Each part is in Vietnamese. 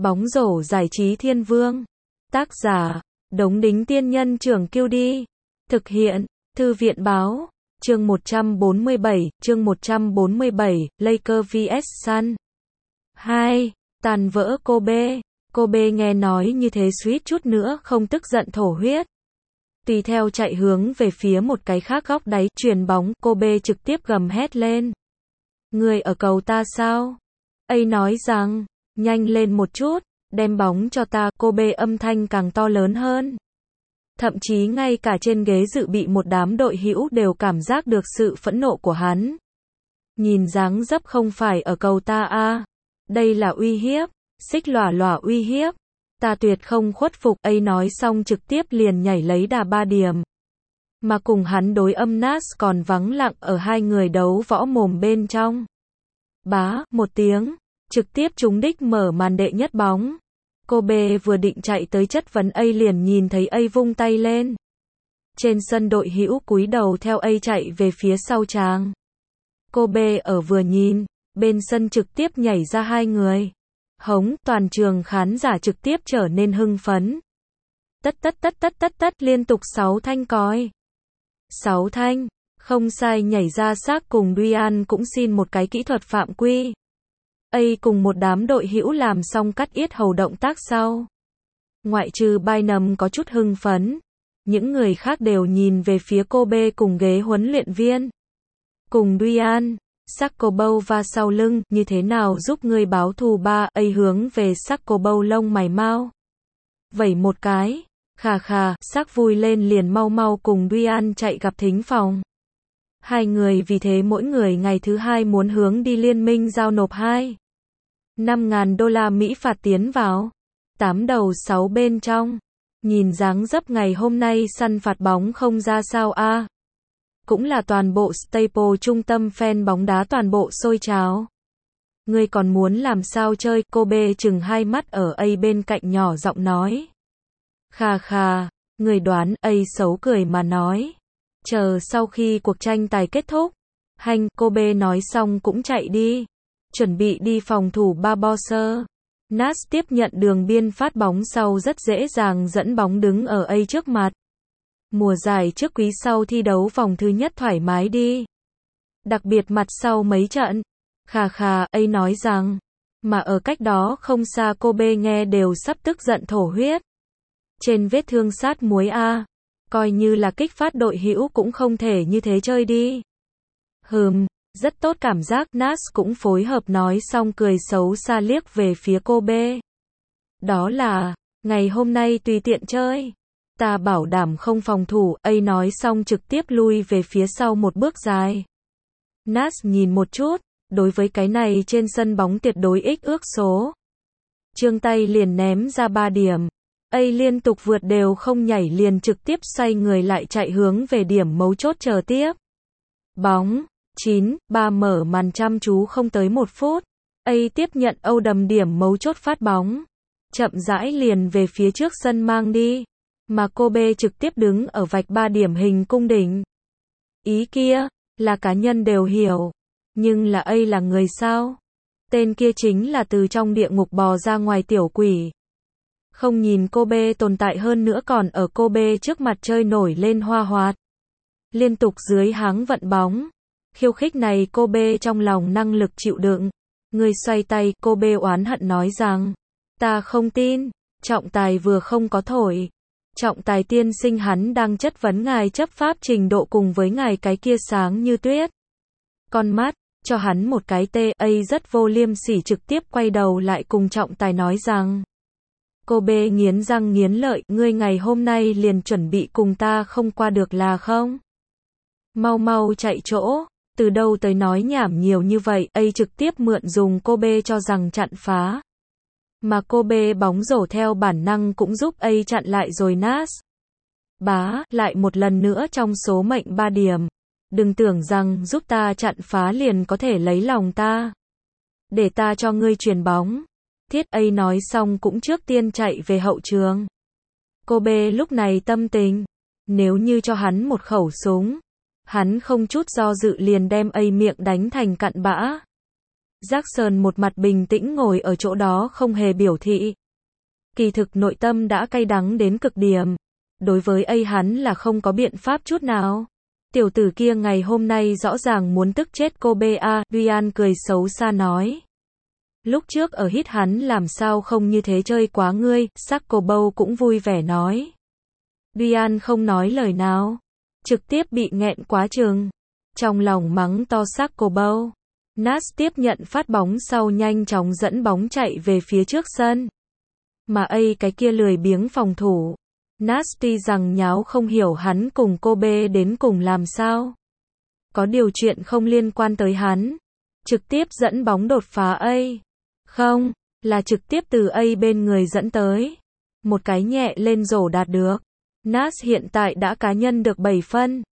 Bóng rổ giải trí thiên vương. Tác giả, Đống Đính Tiên Nhân Trưởng Kiêu Đi. Thực hiện, Thư viện Báo. Chương 147, Lakers vs Sun. 2. Tàn vỡ Kobe. Kobe nghe nói như thế suýt chút nữa không tức giận thổ huyết. Tùy theo chạy hướng về phía một cái khác góc đáy, chuyền bóng, Kobe trực tiếp gầm hét lên. Người ở cầu ta sao? A nói rằng, nhanh lên một chút, đem bóng cho ta, Kobe âm thanh càng to lớn hơn. Thậm chí ngay cả trên ghế dự bị một đám đội hữu đều cảm giác được sự phẫn nộ của hắn. Nhìn dáng dấp không phải ở cầu ta a, đây là uy hiếp, xích lòa lòa uy hiếp. Ta tuyệt không khuất phục, A nói xong trực tiếp liền nhảy lấy đà 3 điểm. Mà cùng hắn đối âm Nas còn vắng lặng ở hai người đấu võ mồm bên trong. Bá, một tiếng, trực tiếp trúng đích mở màn đệ nhất bóng. Kobe vừa định chạy tới chất vấn A liền nhìn thấy A vung tay lên. Trên sân đội hữu cúi đầu theo A chạy về phía sau tràng. Kobe ở vừa nhìn, bên sân trực tiếp nhảy ra hai người. Hống, toàn trường khán giả trực tiếp trở nên hưng phấn. Tất liên tục 6 thanh còi. 6 thanh, không sai, nhảy ra xác cùng Ryan cũng xin một cái kỹ thuật phạm quy. A cùng một đám đội hữu làm xong cắt yết hầu động tác sau. Ngoại trừ Bynum có chút hưng phấn, những người khác đều nhìn về phía Kobe cùng ghế huấn luyện viên. Cùng Ryan, Saccobo va sau lưng, như thế nào giúp ngươi báo thù ba? A hướng về Saccobo lông mày mau. Vẩy một cái, khà khà, Sac vui lên liền mau mau cùng Ryan chạy gặp thính phòng. Hai người vì thế mỗi người ngày thứ hai muốn hướng đi liên minh giao nộp 5.000 đô la Mỹ phạt tiến vào. 8 đầu 6 bên trong. Nhìn dáng dấp ngày hôm nay săn phạt bóng không ra sao a. Cũng là toàn bộ Staple trung tâm fan bóng đá toàn bộ sôi trào. Ngươi còn muốn làm sao chơi? Kobe chừng hai mắt ở A bên cạnh nhỏ giọng nói. Khà khà, người đoán? A xấu cười mà nói. Chờ sau khi cuộc tranh tài kết thúc. Hành, Kobe nói xong cũng chạy đi. Chuẩn bị đi phòng thủ Barbosa. Nas tiếp nhận đường biên phát bóng sau rất dễ dàng dẫn bóng đứng ở A trước mặt. Mùa giải trước quý sau thi đấu vòng thứ nhất thoải mái đi. Đặc biệt mặt sau mấy trận. Khà khà, A nói rằng. Mà ở cách đó không xa Kobe nghe đều sắp tức giận thổ huyết. Trên vết thương sát muối a. Coi như là kích phát đội hữu cũng không thể như thế chơi đi. Rất tốt cảm giác. Nas cũng phối hợp nói xong cười xấu xa liếc về phía Kobe. Đó là, ngày hôm nay tùy tiện chơi. Ta bảo đảm không phòng thủ. A nói xong trực tiếp lui về phía sau một bước dài. Nas nhìn một chút, đối với cái này trên sân bóng tuyệt đối ích ước số. Trương tay liền ném ra 3 điểm. A liên tục vượt đều không nhảy liền trực tiếp xoay người lại chạy hướng về điểm mấu chốt chờ tiếp. Bóng, 9-3 mở màn chăm chú không tới 1 phút. A tiếp nhận Âu đầm điểm mấu chốt phát bóng. Chậm rãi liền về phía trước sân mang đi. Mà Kobe trực tiếp đứng ở vạch 3 điểm hình cung đỉnh. Ý kia, là cá nhân đều hiểu. Nhưng là A là người sao? Tên kia chính là từ trong địa ngục bò ra ngoài tiểu quỷ. Không nhìn Kobe tồn tại hơn nữa còn ở Kobe trước mặt chơi nổi lên hoa hoạt. Liên tục dưới háng vận bóng. Khiêu khích này Kobe trong lòng năng lực chịu đựng. Người xoay tay, Kobe oán hận nói rằng. Ta không tin, trọng tài vừa không có thổi. Trọng tài tiên sinh hắn đang chất vấn ngài chấp pháp trình độ cùng với ngài cái kia sáng như tuyết. Con mắt, cho hắn một cái tê. A rất vô liêm sỉ trực tiếp quay đầu lại cùng trọng tài nói rằng. Kobe nghiến răng nghiến lợi, ngươi ngày hôm nay liền chuẩn bị cùng ta không qua được là không? Mau mau chạy chỗ, từ đâu tới nói nhảm nhiều như vậy? A trực tiếp mượn dùng Kobe cho rằng chặn phá. Mà Kobe bóng rổ theo bản năng cũng giúp A chặn lại rồi. Nas. Bá, lại một lần nữa trong số mệnh 3 điểm. Đừng tưởng rằng giúp ta chặn phá liền có thể lấy lòng ta. Để ta cho ngươi chuyền bóng. Thiết. A nói xong cũng trước tiên chạy về hậu trường. Kobe lúc này tâm tình. Nếu như cho hắn một khẩu súng. Hắn không chút do dự liền đem A miệng đánh thành cặn bã. Jackson một mặt bình tĩnh ngồi ở chỗ đó không hề biểu thị. Kỳ thực nội tâm đã cay đắng đến cực điểm. Đối với hắn là không có biện pháp chút nào. Tiểu tử kia ngày hôm nay rõ ràng muốn tức chết cô B.A. Ryan cười xấu xa nói. Lúc trước ở hít hắn làm sao không như thế chơi quá ngươi, Sakobow cũng vui vẻ nói. Ryan không nói lời nào. Trực tiếp bị nghẹn quá chừng. Trong lòng mắng to Sakobow. Nas tiếp nhận phát bóng sau nhanh chóng dẫn bóng chạy về phía trước sân. Mà cái kia lười biếng phòng thủ. Nas tuy rằng nháo không hiểu hắn cùng cô B đến cùng làm sao. Có điều chuyện không liên quan tới hắn. Trực tiếp dẫn bóng đột phá không, là trực tiếp từ bên người dẫn tới. Một cái nhẹ lên rổ đạt được. Nas hiện tại đã cá nhân được 7 phân.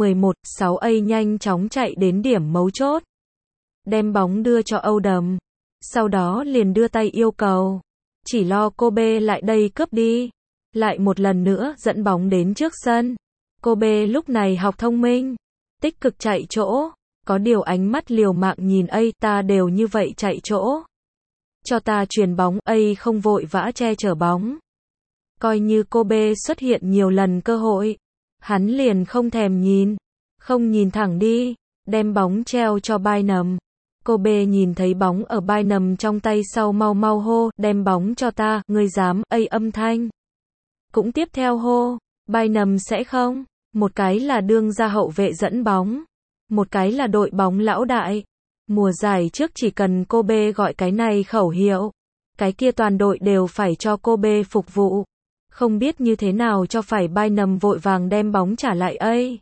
11-6 nhanh chóng chạy đến điểm mấu chốt. Đem bóng đưa cho Odom. Sau đó liền đưa tay yêu cầu. Chỉ lo cô B lại đây cướp đi. Lại một lần nữa dẫn bóng đến trước sân. Cô B lúc này học thông minh. Tích cực chạy chỗ. Có điều ánh mắt liều mạng nhìn ta đều như vậy chạy chỗ. Cho ta chuyền bóng, không vội vã che chở bóng. Coi như cô B xuất hiện nhiều lần cơ hội. Hắn liền không thèm nhìn. Không nhìn thẳng đi. Đem bóng treo cho Bynum. Cô B nhìn thấy bóng ở Bynum trong tay sau mau mau hô, đem bóng cho ta, ngươi dám, âm thanh. Cũng tiếp theo hô, Bynum sẽ không. Một cái là đương gia hậu vệ dẫn bóng. Một cái là đội bóng lão đại. Mùa giải trước chỉ cần cô B gọi cái này khẩu hiệu. Cái kia toàn đội đều phải cho cô B phục vụ. Không biết như thế nào cho phải Bynum vội vàng đem bóng trả lại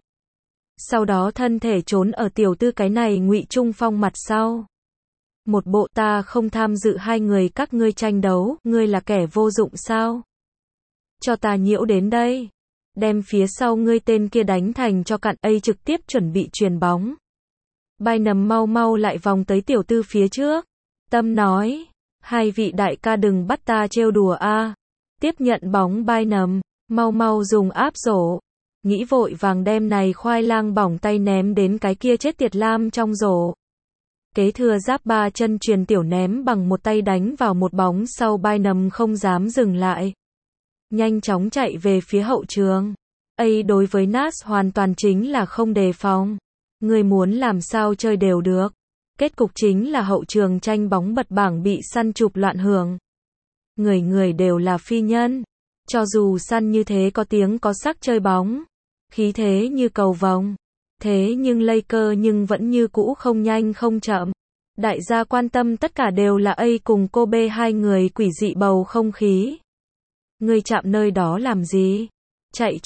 Sau đó thân thể trốn ở tiểu tư cái này ngụy trung phong mặt sau. Một bộ ta không tham dự hai người các ngươi tranh đấu, ngươi là kẻ vô dụng sao? Cho ta nhiễu đến đây. Đem phía sau ngươi tên kia đánh thành cho cặn trực tiếp chuẩn bị chuyền bóng. Bynum mau mau lại vòng tới tiểu tư phía trước. Tâm nói, hai vị đại ca đừng bắt ta trêu đùa Tiếp nhận bóng Bynum, mau mau dùng áp rổ. Nghĩ vội vàng đem này khoai lang bỏng tay ném đến cái kia chết tiệt lam trong rổ. Kế thừa giáp ba chân truyền tiểu ném bằng một tay đánh vào một bóng sau Bynum không dám dừng lại. Nhanh chóng chạy về phía hậu trường. Đối với Nas hoàn toàn chính là không đề phòng. Người muốn làm sao chơi đều được. Kết cục chính là hậu trường tranh bóng bật bảng bị săn chụp loạn hưởng. Người người đều là phi nhân. Cho dù săn như thế có tiếng có sắc chơi bóng. Khí thế như cầu vồng. Thế nhưng Lakers nhưng vẫn như cũ không nhanh không chậm. Đại gia quan tâm tất cả đều là cùng cô B hai người quỷ dị bầu không khí. Ngươi chạm nơi đó làm gì? Chạy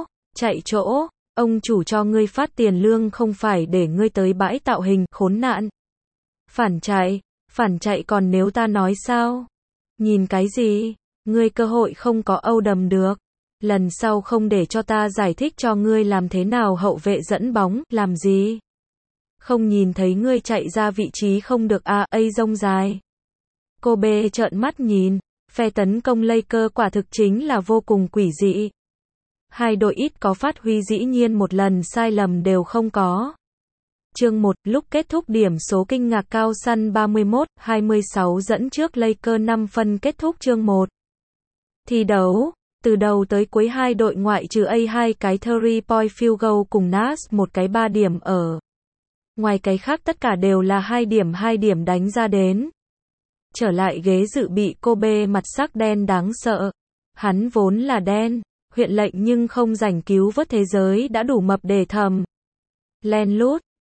chỗ. Ông chủ cho ngươi phát tiền lương không phải để ngươi tới bãi tạo hình, khốn nạn. Phản chạy còn nếu ta nói sao? Nhìn cái gì? Ngươi cơ hội không có Odom được. Lần sau không để cho ta giải thích cho ngươi làm thế nào hậu vệ dẫn bóng, làm gì? Không nhìn thấy ngươi chạy ra vị trí không được rông dài. Cô B trợn mắt nhìn, phe tấn công Lakers quả thực chính là vô cùng quỷ dị. Hai đội ít có phát huy dĩ nhiên một lần sai lầm đều không có. Chương 1, lúc kết thúc điểm số kinh ngạc cao săn 31-26 dẫn trước Lakers 5 phân kết thúc chương 1. Thi đấu, từ đầu tới cuối hai đội ngoại trừ hai cái 3-point field goal cùng Nas một cái 3 điểm ở. Ngoài cái khác tất cả đều là 2 điểm đánh ra đến. Trở lại ghế dự bị cô B mặt sắc đen đáng sợ. Hắn vốn là đen, huyện lệnh nhưng không rảnh cứu vớt thế giới đã đủ mập để thầm. Len lút,